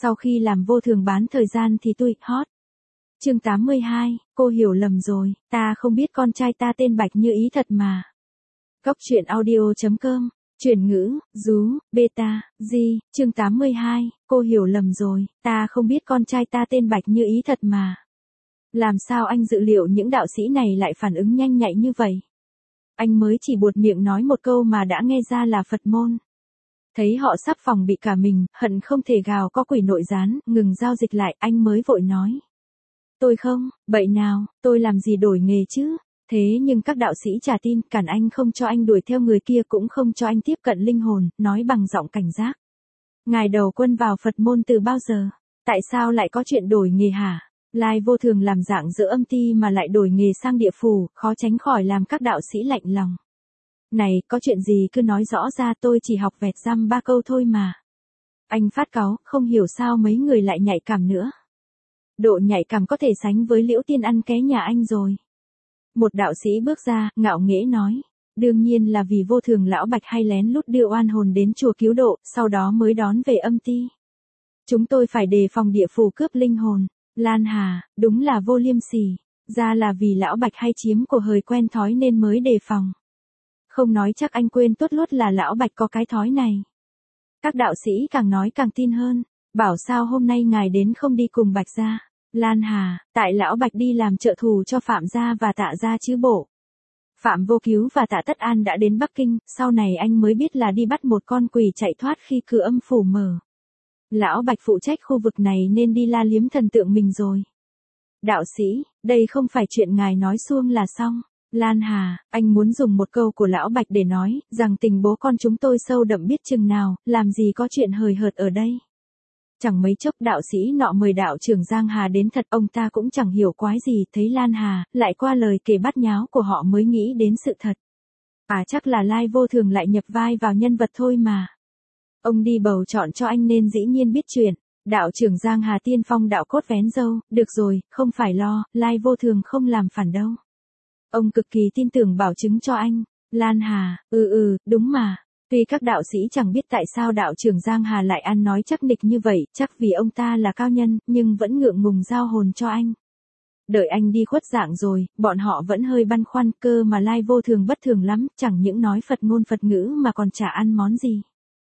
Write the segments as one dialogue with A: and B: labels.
A: Sau khi làm vô thường bán thời gian thì tôi hot. Chương 82, cô hiểu lầm rồi, ta không biết con trai ta tên Bạch Như Ý thật mà. Góc truyện audio.com, chuyển ngữ, rú, beta, di, chương 82, cô hiểu lầm rồi, ta không biết con trai ta tên Bạch Như Ý thật mà. Làm sao anh dự liệu những đạo sĩ này lại phản ứng nhanh nhạy như vậy? Anh mới chỉ buột miệng nói một câu mà đã nghe ra là Phật môn. Thấy họ sắp phòng bị cả mình, hận không thể gào có quỷ nội gián, ngừng giao dịch lại, anh mới vội nói. Tôi không, bậy nào, tôi làm gì đổi nghề chứ? Thế nhưng các đạo sĩ chả tin, cản anh không cho anh đuổi theo người kia cũng không cho anh tiếp cận linh hồn, nói bằng giọng cảnh giác. Ngài đầu quân vào Phật môn từ bao giờ? Tại sao lại có chuyện đổi nghề hả? Lai vô thường làm dạng giữa âm ti mà lại đổi nghề sang địa phủ, khó tránh khỏi làm các đạo sĩ lạnh lòng. Này, có chuyện gì cứ nói rõ ra, tôi chỉ học vẹt dăm 3 câu thôi mà. Anh phát cáu, không hiểu sao mấy người lại nhạy cảm nữa. Độ nhạy cảm có thể sánh với Liễu Tiên ăn ké nhà anh rồi. Một đạo sĩ bước ra, ngạo nghễ nói. Đương nhiên là vì vô thường lão Bạch hay lén lút đưa oan hồn đến chùa cứu độ, sau đó mới đón về âm ti. Chúng tôi phải đề phòng địa phủ cướp linh hồn. Lan Hà, đúng là vô liêm sỉ. Ra là vì lão Bạch hay chiếm của hời quen thói nên mới đề phòng. Không nói chắc anh quên tốt lốt là lão Bạch có cái thói này. Các đạo sĩ càng nói càng tin hơn. Bảo sao hôm nay ngài đến không đi cùng Bạch gia? Lan Hà, tại lão Bạch đi làm trợ thủ cho Phạm gia và Tạ gia chứ bộ. Phạm Vô Cứu và Tạ Tất An đã đến Bắc Kinh, sau này anh mới biết là đi bắt một con quỷ chạy thoát khi cửa âm phủ mở. Lão Bạch phụ trách khu vực này nên đi la liếm thần tượng mình rồi. Đạo sĩ, đây không phải chuyện ngài nói suông là xong. Lan Hà, anh muốn dùng một câu của lão Bạch để nói, rằng tình bố con chúng tôi sâu đậm biết chừng nào, làm gì có chuyện hời hợt ở đây. Chẳng mấy chốc đạo sĩ nọ mời đạo trưởng Giang Hà đến thật, ông ta cũng chẳng hiểu quái gì, thấy Lan Hà, lại qua lời kể bát nháo của họ mới nghĩ đến sự thật. À chắc là Lai vô thường lại nhập vai vào nhân vật thôi mà. Ông đi bầu chọn cho anh nên dĩ nhiên biết chuyện. Đạo trưởng Giang Hà tiên phong đạo cốt vén râu, được rồi, không phải lo, Lai vô thường không làm phản đâu. Ông cực kỳ tin tưởng bảo chứng cho anh. Lan Hà, đúng mà. Tuy các đạo sĩ chẳng biết tại sao đạo trưởng Giang Hà lại ăn nói chắc nịch như vậy, chắc vì ông ta là cao nhân, nhưng vẫn ngượng ngùng giao hồn cho anh. Đợi anh đi khuất dạng rồi, bọn họ vẫn hơi băn khoăn, cơ mà Lai vô thường bất thường lắm, chẳng những nói Phật ngôn Phật ngữ mà còn chả ăn món gì.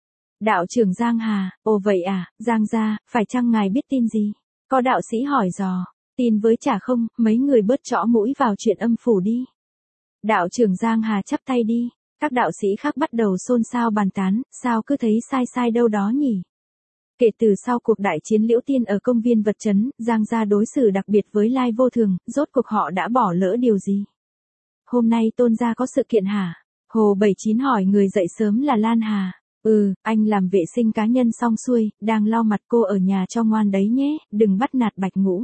A: Đạo trưởng Giang Hà, ồ vậy à, Giang gia, phải chăng ngài biết tin gì? Có đạo sĩ hỏi dò, tin với chả không, mấy người bớt chõ mũi vào chuyện âm phủ đi. Đạo trưởng Giang Hà chắp tay đi. Các đạo sĩ khác bắt đầu xôn xao bàn tán, sao cứ thấy sai sai đâu đó nhỉ? Kể từ sau cuộc đại chiến Liễu Tiên ở công viên vật trấn, Giang gia đối xử đặc biệt với Lai vô thường, rốt cuộc họ đã bỏ lỡ điều gì? Hôm nay Tôn gia có sự kiện hả? Hồ 79 hỏi người dậy sớm là Lan Hà. Anh làm vệ sinh cá nhân xong xuôi, đang lau mặt, cô ở nhà cho ngoan đấy nhé, đừng bắt nạt Bạch Ngũ.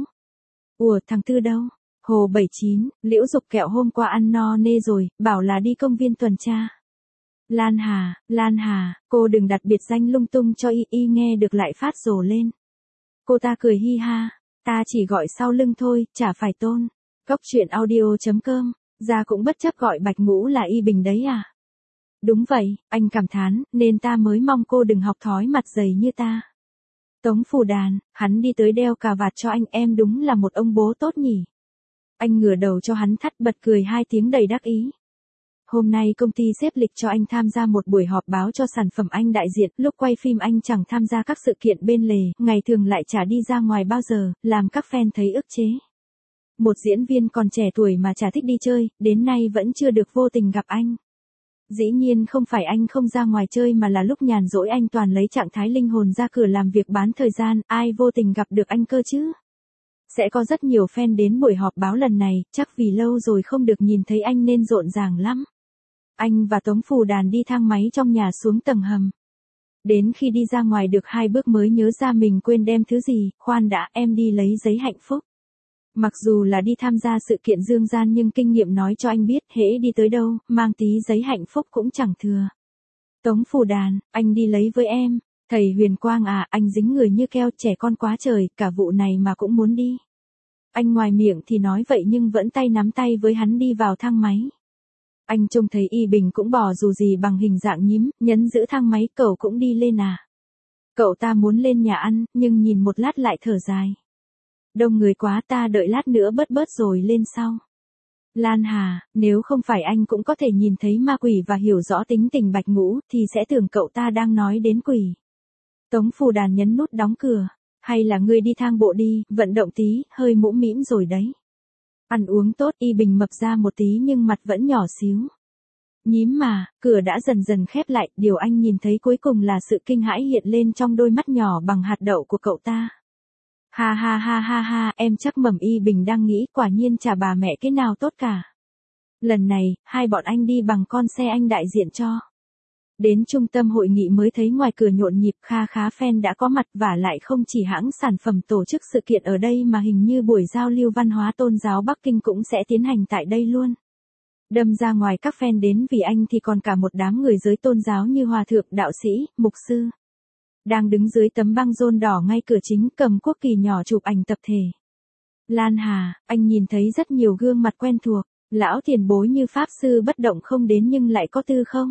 A: Ủa thằng Tư đâu? Hồ 79, Liễu Dục kẹo hôm qua ăn no nê rồi, bảo là đi công viên tuần tra. Lan Hà, cô đừng đặt biệt danh lung tung cho y nghe được lại phát rồ lên. Cô ta cười hi ha, ta chỉ gọi sau lưng thôi, chả phải Tôn. Góc truyện audio.com, ra cũng bất chấp gọi Bạch Ngũ là y bình đấy à? Đúng vậy, anh cảm thán, nên ta mới mong cô đừng học thói mặt dày như ta. Tống Phù Đàn, hắn đi tới đeo cà vạt cho anh, em đúng là một ông bố tốt nhỉ. Anh ngửa đầu cho hắn thắt, bật cười 2 tiếng đầy đắc ý. Hôm nay công ty xếp lịch cho anh tham gia một buổi họp báo cho sản phẩm anh đại diện, lúc quay phim anh chẳng tham gia các sự kiện bên lề, ngày thường lại chả đi ra ngoài bao giờ, làm các fan thấy ức chế. Một diễn viên còn trẻ tuổi mà chả thích đi chơi, đến nay vẫn chưa được vô tình gặp anh. Dĩ nhiên không phải anh không ra ngoài chơi mà là lúc nhàn rỗi anh toàn lấy trạng thái linh hồn ra cửa làm việc bán thời gian, ai vô tình gặp được anh cơ chứ? Sẽ có rất nhiều fan đến buổi họp báo lần này, chắc vì lâu rồi không được nhìn thấy anh nên rộn ràng lắm. Anh và Tống Phù Đàn đi thang máy trong nhà xuống tầng hầm. Đến khi đi ra ngoài được 2 bước mới nhớ ra mình quên đem thứ gì, khoan đã, em đi lấy giấy hạnh phúc. Mặc dù là đi tham gia sự kiện dương gian nhưng kinh nghiệm nói cho anh biết, hễ đi tới đâu, mang tí giấy hạnh phúc cũng chẳng thừa. Tống Phù Đàn, anh đi lấy với em. Thầy Huyền Quang à, anh dính người như keo, trẻ con quá trời, cả vụ này mà cũng muốn đi. Anh ngoài miệng thì nói vậy nhưng vẫn tay nắm tay với hắn đi vào thang máy. Anh trông thấy Y Bình cũng bỏ dù gì bằng hình dạng nhím, nhấn giữ thang máy, cậu cũng đi lên à? Cậu ta muốn lên nhà ăn, nhưng nhìn một lát lại thở dài. Đông người quá, ta đợi lát nữa bớt rồi lên sau. Lan Hà, nếu không phải anh cũng có thể nhìn thấy ma quỷ và hiểu rõ tính tình Bạch Ngũ, thì sẽ tưởng cậu ta đang nói đến quỷ. Tống Phù Đàn nhấn nút đóng cửa. Hay là ngươi đi thang bộ đi, vận động tí, hơi mũm mĩm rồi đấy. Ăn uống tốt, Y Bình mập ra một tí nhưng mặt vẫn nhỏ xíu. Nhím mà, cửa đã dần dần khép lại, điều anh nhìn thấy cuối cùng là sự kinh hãi hiện lên trong đôi mắt nhỏ bằng hạt đậu của cậu ta. Ha ha ha ha ha, em chắc mầm. Y Bình đang nghĩ, quả nhiên chả bà mẹ cái nào tốt cả. Lần này, hai bọn anh đi bằng con xe anh đại diện cho. Đến trung tâm hội nghị mới thấy ngoài cửa nhộn nhịp, kha khá fan đã có mặt, và lại không chỉ hãng sản phẩm tổ chức sự kiện ở đây mà hình như buổi giao lưu văn hóa tôn giáo Bắc Kinh cũng sẽ tiến hành tại đây luôn. Đâm ra ngoài các fan đến vì anh thì còn cả một đám người giới tôn giáo như hòa thượng, đạo sĩ, mục sư. Đang đứng dưới tấm băng rôn đỏ ngay cửa chính cầm quốc kỳ nhỏ chụp ảnh tập thể. Lan Hà, anh nhìn thấy rất nhiều gương mặt quen thuộc, lão tiền bối như pháp sư bất động không đến nhưng lại có tư không?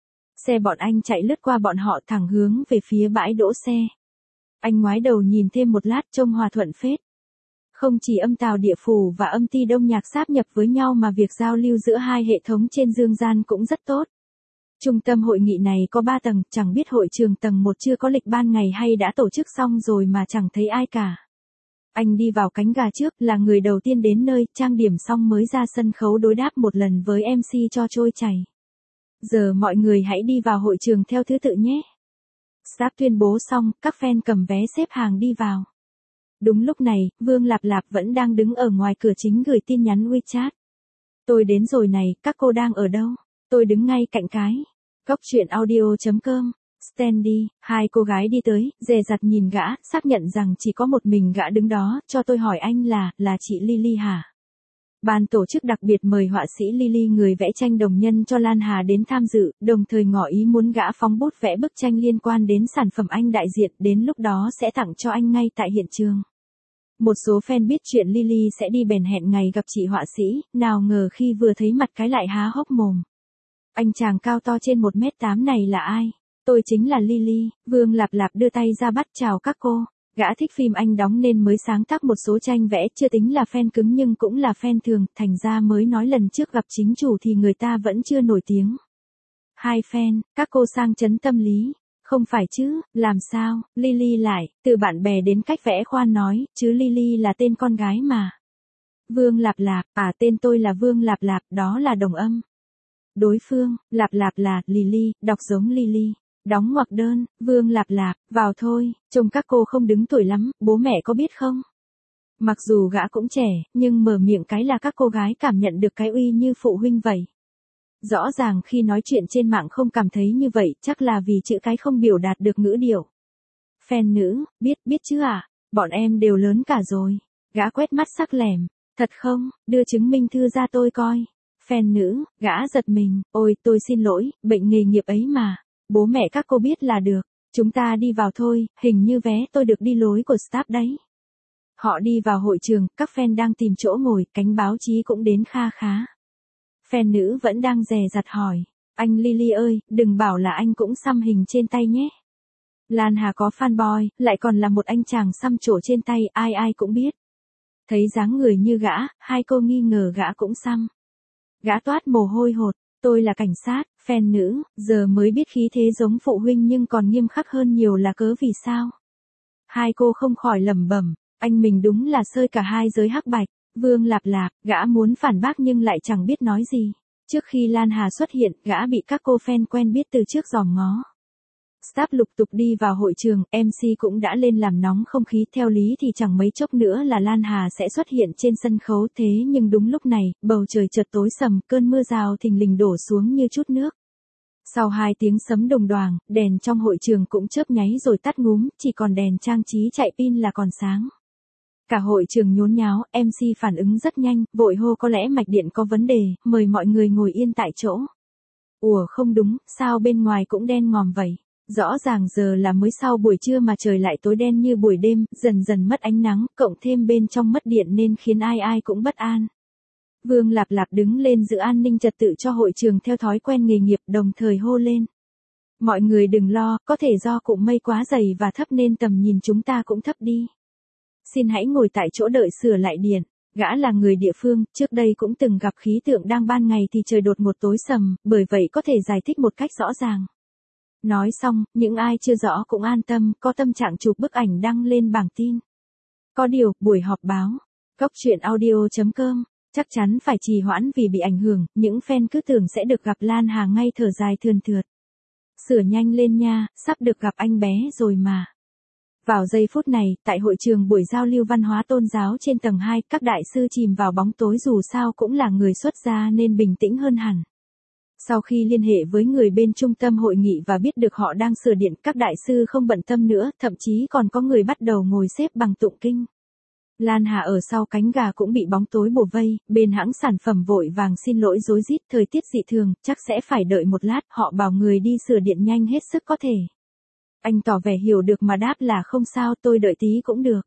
A: Xe bọn anh chạy lướt qua bọn họ thẳng hướng về phía bãi đỗ xe. Anh ngoái đầu nhìn thêm một lát trông hòa thuận phết. Không chỉ âm Tào Địa Phủ và âm Ti Đông Nhạc sáp nhập với nhau mà việc giao lưu giữa hai hệ thống trên dương gian cũng rất tốt. Trung tâm hội nghị này có 3 tầng, chẳng biết hội trường tầng 1 chưa có lịch ban ngày hay đã tổ chức xong rồi mà chẳng thấy ai cả. Anh đi vào cánh gà trước, là người đầu tiên đến nơi, trang điểm xong mới ra sân khấu đối đáp một lần với MC cho trôi chảy. Giờ mọi người hãy đi vào hội trường theo thứ tự nhé. Staff tuyên bố xong, các fan cầm vé xếp hàng đi vào. Đúng lúc này, Vương Lạp Lạp vẫn đang đứng ở ngoài cửa chính gửi tin nhắn WeChat. Tôi đến rồi này, các cô đang ở đâu? Tôi đứng ngay cạnh cái. Góc truyện audio.com. Standy, hai cô gái đi tới, dè dặt nhìn gã, xác nhận rằng chỉ có một mình gã đứng đó, cho tôi hỏi anh là chị Lily hả? Ban tổ chức đặc biệt mời họa sĩ Lily, người vẽ tranh đồng nhân cho Lan Hà đến tham dự, đồng thời ngỏ ý muốn gã phóng bút vẽ bức tranh liên quan đến sản phẩm anh đại diện, đến lúc đó sẽ tặng cho anh ngay tại hiện trường. Một số fan biết chuyện Lily sẽ đi bèn hẹn ngày gặp chị họa sĩ, nào ngờ khi vừa thấy mặt cái lại há hốc mồm. Anh chàng cao to trên 1m8 này là ai? Tôi chính là Lily. Vương Lạp Lạp đưa tay ra bắt chào các cô. Gã thích phim anh đóng nên mới sáng tác một số tranh vẽ, chưa tính là fan cứng nhưng cũng là fan thường, thành ra mới nói lần trước gặp chính chủ thì người ta vẫn chưa nổi tiếng. Hai fan, các cô sang chấn tâm lý. Không phải chứ, làm sao? Lily lại, từ bạn bè đến cách vẽ khoan nói, chứ Lily là tên con gái mà. Vương Lạp Lạp, tên tôi là Vương Lạp Lạp, đó là đồng âm. Đối phương, Lạp Lạp là Lily, đọc giống Lily. Đóng ngoặc đơn, Vương Lạp Lạp, vào thôi, trông các cô không đứng tuổi lắm, bố mẹ có biết không? Mặc dù gã cũng trẻ, nhưng mở miệng cái là các cô gái cảm nhận được cái uy như phụ huynh vậy. Rõ ràng khi nói chuyện trên mạng không cảm thấy như vậy, chắc là vì chữ cái không biểu đạt được ngữ điệu. Fan nữ, biết chứ ạ, bọn em đều lớn cả rồi. Gã quét mắt sắc lẻm, thật không, đưa chứng minh thư ra tôi coi. Fan nữ, gã giật mình, ôi tôi xin lỗi, bệnh nghề nghiệp ấy mà. Bố mẹ các cô biết là được, chúng ta đi vào thôi, hình như vé tôi được đi lối của staff đấy. Họ đi vào hội trường, các fan đang tìm chỗ ngồi, cánh báo chí cũng đến kha khá. Fan nữ vẫn đang dè dặt hỏi, anh Lily ơi, đừng bảo là anh cũng xăm hình trên tay nhé. Lan Hà có fanboy, lại còn là một anh chàng xăm trổ trên tay, ai cũng biết. Thấy dáng người như gã, hai cô nghi ngờ gã cũng xăm. Gã toát mồ hôi hột. Tôi là cảnh sát, fan nữ, giờ mới biết khí thế giống phụ huynh nhưng còn nghiêm khắc hơn nhiều là cớ vì sao? Hai cô không khỏi lẩm bẩm, anh mình đúng là sơi cả hai giới hắc bạch. Vương Lạp Lạp, gã muốn phản bác nhưng lại chẳng biết nói gì. Trước khi Lan Hà xuất hiện, gã bị các cô fan quen biết từ trước dòm ngó. Staff lục tục đi vào hội trường, MC cũng đã lên làm nóng không khí, theo lý thì chẳng mấy chốc nữa là Lan Hà sẽ xuất hiện trên sân khấu, thế nhưng đúng lúc này, bầu trời chợt tối sầm, cơn mưa rào thình lình đổ xuống như chút nước. Sau 2 tiếng sấm đồng đoàng, đèn trong hội trường cũng chớp nháy rồi tắt ngúm, chỉ còn đèn trang trí chạy pin là còn sáng. Cả hội trường nhốn nháo, MC phản ứng rất nhanh, vội hô có lẽ mạch điện có vấn đề, mời mọi người ngồi yên tại chỗ. Ủa không đúng, sao bên ngoài cũng đen ngòm vậy? Rõ ràng giờ là mới sau buổi trưa mà trời lại tối đen như buổi đêm, dần dần mất ánh nắng, cộng thêm bên trong mất điện nên khiến ai cũng bất an. Vương Lạp Lạp đứng lên giữ an ninh trật tự cho hội trường theo thói quen nghề nghiệp, đồng thời hô lên. Mọi người đừng lo, có thể do cụm mây quá dày và thấp nên tầm nhìn chúng ta cũng thấp đi. Xin hãy ngồi tại chỗ đợi sửa lại điện. Gã là người địa phương, trước đây cũng từng gặp khí tượng đang ban ngày thì trời đột ngột tối sầm, bởi vậy có thể giải thích một cách rõ ràng. Nói xong, những ai chưa rõ cũng an tâm, có tâm trạng chụp bức ảnh đăng lên bảng tin. Có điều, buổi họp báo, Góc Chuyện Audio.com, chắc chắn phải trì hoãn vì bị ảnh hưởng, những fan cứ tưởng sẽ được gặp Lan Hà ngay thở dài thườn thượt. Sửa nhanh lên nha, sắp được gặp anh bé rồi mà. Vào giây phút này, tại hội trường buổi giao lưu văn hóa tôn giáo trên tầng 2, các đại sư chìm vào bóng tối dù sao cũng là người xuất gia nên bình tĩnh hơn hẳn. Sau khi liên hệ với người bên trung tâm hội nghị và biết được họ đang sửa điện, các đại sư không bận tâm nữa, thậm chí còn có người bắt đầu ngồi xếp bằng tụng kinh. Lan Hà ở sau cánh gà cũng bị bóng tối bủa vây, bên hãng sản phẩm vội vàng xin lỗi rối rít, thời tiết dị thường, chắc sẽ phải đợi một lát, họ bảo người đi sửa điện nhanh hết sức có thể. Anh tỏ vẻ hiểu được mà đáp là không sao, tôi đợi tí cũng được.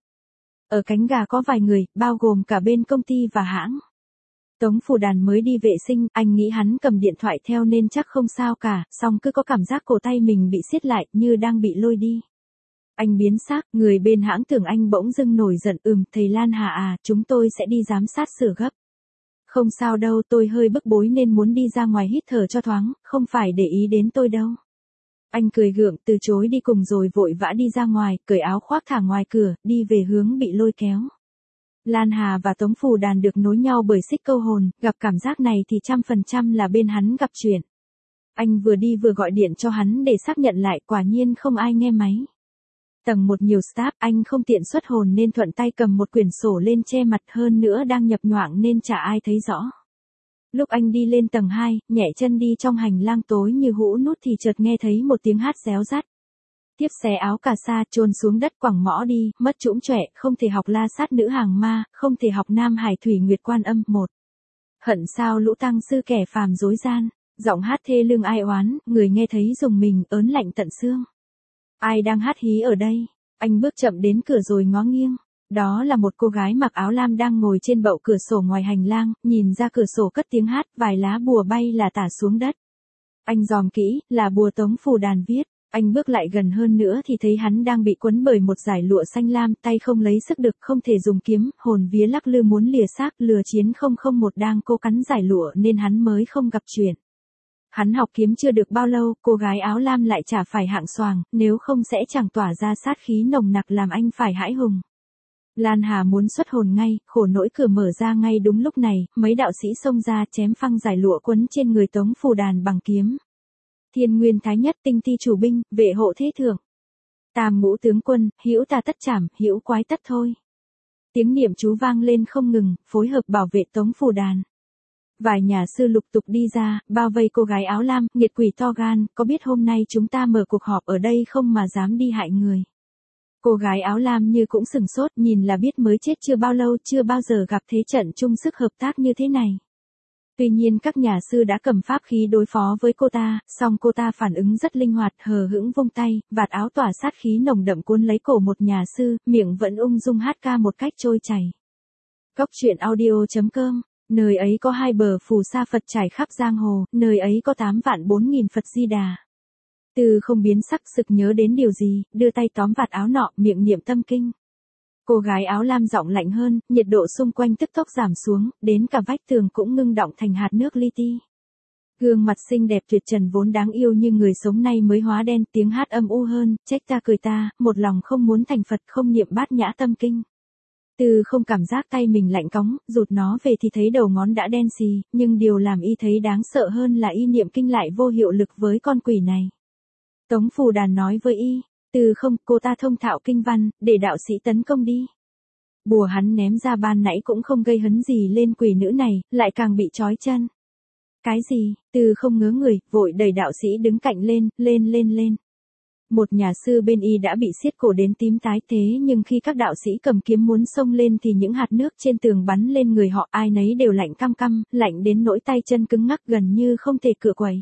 A: Ở cánh gà có vài người, bao gồm cả bên công ty và hãng. Tống Phù Đàn mới đi vệ sinh, anh nghĩ hắn cầm điện thoại theo nên chắc không sao cả, song cứ có cảm giác cổ tay mình bị siết lại, như đang bị lôi đi. Anh biến xác, người bên hãng tưởng anh bỗng dưng nổi giận, thầy Lan Hà à, chúng tôi sẽ đi giám sát sửa gấp. Không sao đâu, tôi hơi bức bối nên muốn đi ra ngoài hít thở cho thoáng, không phải để ý đến tôi đâu. Anh cười gượng, từ chối đi cùng rồi vội vã đi ra ngoài, cởi áo khoác thả ngoài cửa, đi về hướng bị lôi kéo. Lan Hà và Tống Phù Đàn được nối nhau bởi xích câu hồn, gặp cảm giác này thì 100% là bên hắn gặp chuyện. Anh vừa đi vừa gọi điện cho hắn để xác nhận lại, quả nhiên không ai nghe máy. Tầng 1 nhiều staff, anh không tiện xuất hồn nên thuận tay cầm một quyển sổ lên che mặt, hơn nữa đang nhập nhoạng nên chả ai thấy rõ. Lúc anh đi lên tầng 2, nhẹ chân đi trong hành lang tối như hũ nút thì chợt nghe thấy một tiếng hát réo rắt. Tiếp xé áo cà sa chôn xuống đất quẳng mõ đi, mất trũng trọe, không thể học la sát nữ hàng ma, không thể học Nam Hải Thủy Nguyệt Quan Âm. 1. Hận sao lũ tăng sư kẻ phàm dối gian, giọng hát thê lương ai oán, người nghe thấy rùng mình, ớn lạnh tận xương. Ai đang hát hí ở đây? Anh bước chậm đến cửa rồi ngó nghiêng. Đó là một cô gái mặc áo lam đang ngồi trên bậu cửa sổ ngoài hành lang, nhìn ra cửa sổ cất tiếng hát, vài lá bùa bay là tả xuống đất. Anh dòm kỹ, là bùa Tống Phù Đàn viết. Anh bước lại gần hơn nữa thì thấy hắn đang bị quấn bởi một dải lụa xanh lam, tay không lấy sức được, không thể dùng kiếm, hồn vía lắc lư muốn lìa xác, lừa chiến 001 đang cố cắn dải lụa nên hắn mới không gặp chuyện. Hắn học kiếm chưa được bao lâu, cô gái áo lam lại chả phải hạng xoàng, nếu không sẽ chẳng tỏa ra sát khí nồng nặc làm anh phải hãi hùng. Lan Hà muốn xuất hồn ngay, khổ nỗi cửa mở ra ngay đúng lúc này, mấy đạo sĩ xông ra chém phăng dải lụa quấn trên người Tống Phù Đàn bằng kiếm. Thiên Nguyên Thái Nhất, Tinh Ti Chủ Binh, Vệ Hộ Thế Thượng. Tam Ngũ Tướng Quân, hữu ta tất trảm, hữu quái tất thôi. Tiếng niệm chú vang lên không ngừng, phối hợp bảo vệ Tống Phù Đàn. Vài nhà sư lục tục đi ra, bao vây cô gái áo lam, nghiệt quỷ to gan, có biết hôm nay chúng ta mở cuộc họp ở đây không mà dám đi hại người. Cô gái áo lam như cũng sừng sốt, nhìn là biết mới chết chưa bao lâu, chưa bao giờ gặp thế trận chung sức hợp tác như thế này. Tuy nhiên các nhà sư đã cầm pháp khí đối phó với cô ta, song cô ta phản ứng rất linh hoạt, hờ hững vung tay, vạt áo tỏa sát khí nồng đậm cuốn lấy cổ một nhà sư, miệng vẫn ung dung hát ca một cách trôi chảy. Góc Chuyện Audio.com, nơi ấy có 2 bờ phù sa Phật trải khắp giang hồ, nơi ấy có 8.400.000 Phật Di Đà. Từ không biến sắc sực nhớ đến điều gì, đưa tay tóm vạt áo nọ, miệng niệm tâm kinh. Cô gái áo lam giọng lạnh hơn, nhiệt độ xung quanh tức tốc giảm xuống, đến cả vách tường cũng ngưng đọng thành hạt nước li ti. Gương mặt xinh đẹp tuyệt trần vốn đáng yêu như người sống nay mới hóa đen, tiếng hát âm u hơn, trách ta cười ta, một lòng không muốn thành Phật, không niệm bát nhã tâm kinh. Từ không cảm giác tay mình lạnh cóng, rụt nó về thì thấy đầu ngón đã đen xì, nhưng điều làm y thấy đáng sợ hơn là y niệm kinh lại vô hiệu lực với con quỷ này. Tống Phù Đàn nói với y, Từ không, cô ta thông thạo kinh văn, để đạo sĩ tấn công đi. Bùa hắn ném ra ban nãy cũng không gây hấn gì lên quỷ nữ này, lại càng bị trói chân. Cái gì? Từ không ngớ người, vội đẩy đạo sĩ đứng cạnh lên. Một nhà sư bên y đã bị siết cổ đến tím tái, thế nhưng khi các đạo sĩ cầm kiếm muốn xông lên thì những hạt nước trên tường bắn lên người họ, ai nấy đều lạnh căm căm, lạnh đến nỗi tay chân cứng ngắc gần như không thể cựa quẩy.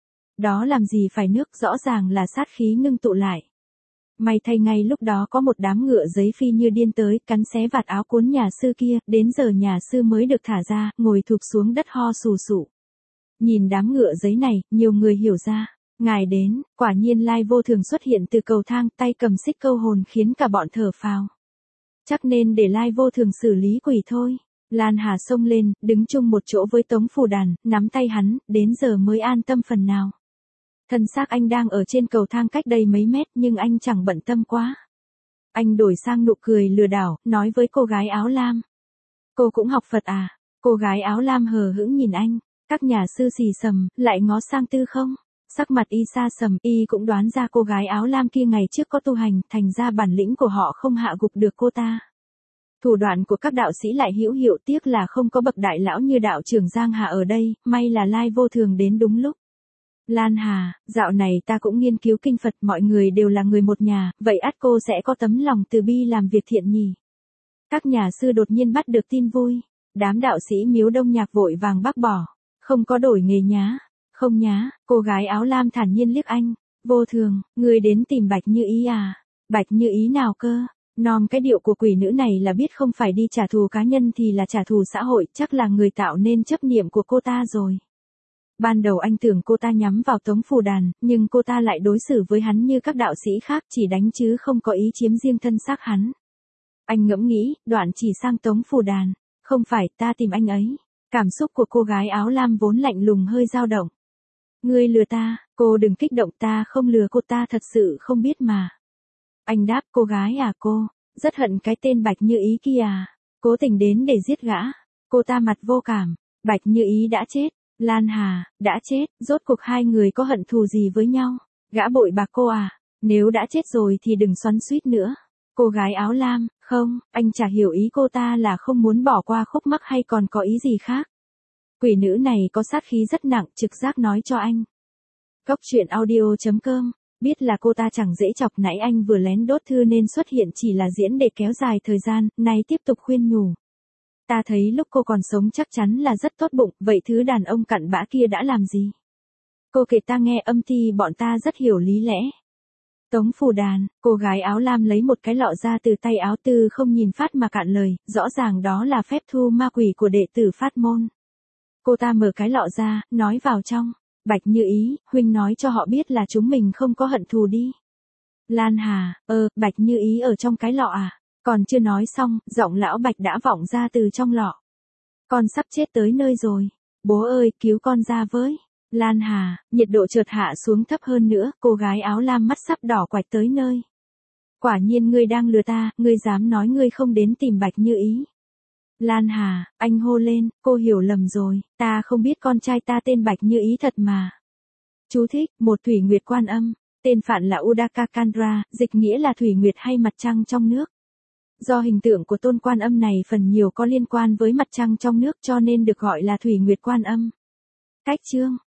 A: Đó làm gì phải nước, rõ ràng là sát khí ngưng tụ lại. May thay ngay lúc đó có một đám ngựa giấy phi như điên tới, cắn xé vạt áo cuốn nhà sư kia, đến giờ nhà sư mới được thả ra, ngồi thụp xuống đất ho sù sụ. Nhìn đám ngựa giấy này, nhiều người hiểu ra, Ngài đến, quả nhiên Lai Vô Thường xuất hiện từ cầu thang, tay cầm xích câu hồn khiến cả bọn thở phào. Chắc nên để Lai Vô Thường xử lý quỷ thôi. Lan Hà xông lên, đứng chung một chỗ với Tống Phù Đàn, nắm tay hắn, đến giờ mới an tâm phần nào. Thân xác anh đang ở trên cầu thang cách đây mấy mét nhưng anh chẳng bận tâm quá. Anh đổi sang nụ cười lừa đảo, nói với cô gái áo lam. Cô cũng học Phật à? Cô gái áo lam hờ hững nhìn anh. Các nhà sư xì xầm, lại ngó sang Tư không? Sắc mặt y xa sầm, y cũng đoán ra cô gái áo lam kia ngày trước có tu hành, thành ra bản lĩnh của họ không hạ gục được cô ta. Thủ đoạn của các đạo sĩ lại hữu hiệu, tiếc là không có bậc đại lão như đạo trưởng Giang Hà ở đây, may là Lai Vô Thường đến đúng lúc. Lan Hà, dạo này ta cũng nghiên cứu kinh Phật, mọi người đều là người một nhà, vậy ắt cô sẽ có tấm lòng từ bi làm việc thiện nhỉ? Các nhà sư đột nhiên bắt được tin vui. Đám đạo sĩ Miếu Đông Nhạc vội vàng bác bỏ. Không có đổi nghề nhá. Không nhá, cô gái áo lam thản nhiên liếc anh. Vô Thường, người đến tìm Bạch Như Ý à? Bạch Như Ý nào cơ? Nom cái điệu của quỷ nữ này là biết không phải đi trả thù cá nhân thì là trả thù xã hội, chắc là người tạo nên chấp niệm của cô ta rồi. Ban đầu anh tưởng cô ta nhắm vào Tống Phù Đàn, nhưng cô ta lại đối xử với hắn như các đạo sĩ khác, chỉ đánh chứ không có ý chiếm riêng thân xác hắn. Anh ngẫm nghĩ, đoạn chỉ sang Tống Phù Đàn. Không phải, ta tìm anh ấy. Cảm xúc của cô gái áo lam vốn lạnh lùng hơi dao động. Ngươi lừa ta, cô đừng kích động, ta không lừa cô, ta thật sự không biết mà. Anh đáp, cô gái à cô, rất hận cái tên Bạch Như Ý kia à, cố tình đến để giết gã. Cô ta mặt vô cảm, Bạch Như Ý đã chết, Lan Hà, đã chết, rốt cuộc hai người có hận thù gì với nhau, gã bội bạc cô à, nếu đã chết rồi thì đừng xoắn xuýt nữa. Cô gái áo lam, không, anh chả hiểu ý cô ta là không muốn bỏ qua khúc mắc hay còn có ý gì khác. Quỷ nữ này có sát khí rất nặng, trực giác nói cho anh. Cốc truyện audio.com, biết là cô ta chẳng dễ chọc, nãy anh vừa lén đốt thư nên xuất hiện chỉ là diễn để kéo dài thời gian, nay tiếp tục khuyên nhủ. Ta thấy lúc cô còn sống chắc chắn là rất tốt bụng, vậy thứ đàn ông cặn bã kia đã làm gì? Cô kể ta nghe, âm ty bọn ta rất hiểu lý lẽ. Tống Phù Đàn, cô gái áo lam lấy một cái lọ ra từ tay áo, Tư không nhìn phát mà cạn lời, rõ ràng đó là phép thu ma quỷ của đệ tử Phát môn. Cô ta mở cái lọ ra, nói vào trong. Bạch Như Ý, huynh nói cho họ biết là chúng mình không có hận thù đi. Lan Hà, Bạch Như Ý ở trong cái lọ à? Còn chưa nói xong, giọng lão Bạch đã vọng ra từ trong lọ. Con sắp chết tới nơi rồi. Bố ơi, cứu con ra với. Lan Hà, nhiệt độ chợt hạ xuống thấp hơn nữa, cô gái áo lam mắt sắp đỏ quạch tới nơi. Quả nhiên ngươi đang lừa ta, ngươi dám nói ngươi không đến tìm Bạch Như Ý. Lan Hà, anh hô lên, cô hiểu lầm rồi, ta không biết con trai ta tên Bạch Như Ý thật mà. Chú thích, một thủy nguyệt quan âm, tên phạn là Udaka Kandra, dịch nghĩa là thủy nguyệt hay mặt trăng trong nước. Do hình tượng của tôn quan âm này phần nhiều có liên quan với mặt trăng trong nước cho nên được gọi là thủy nguyệt quan âm. Cách chương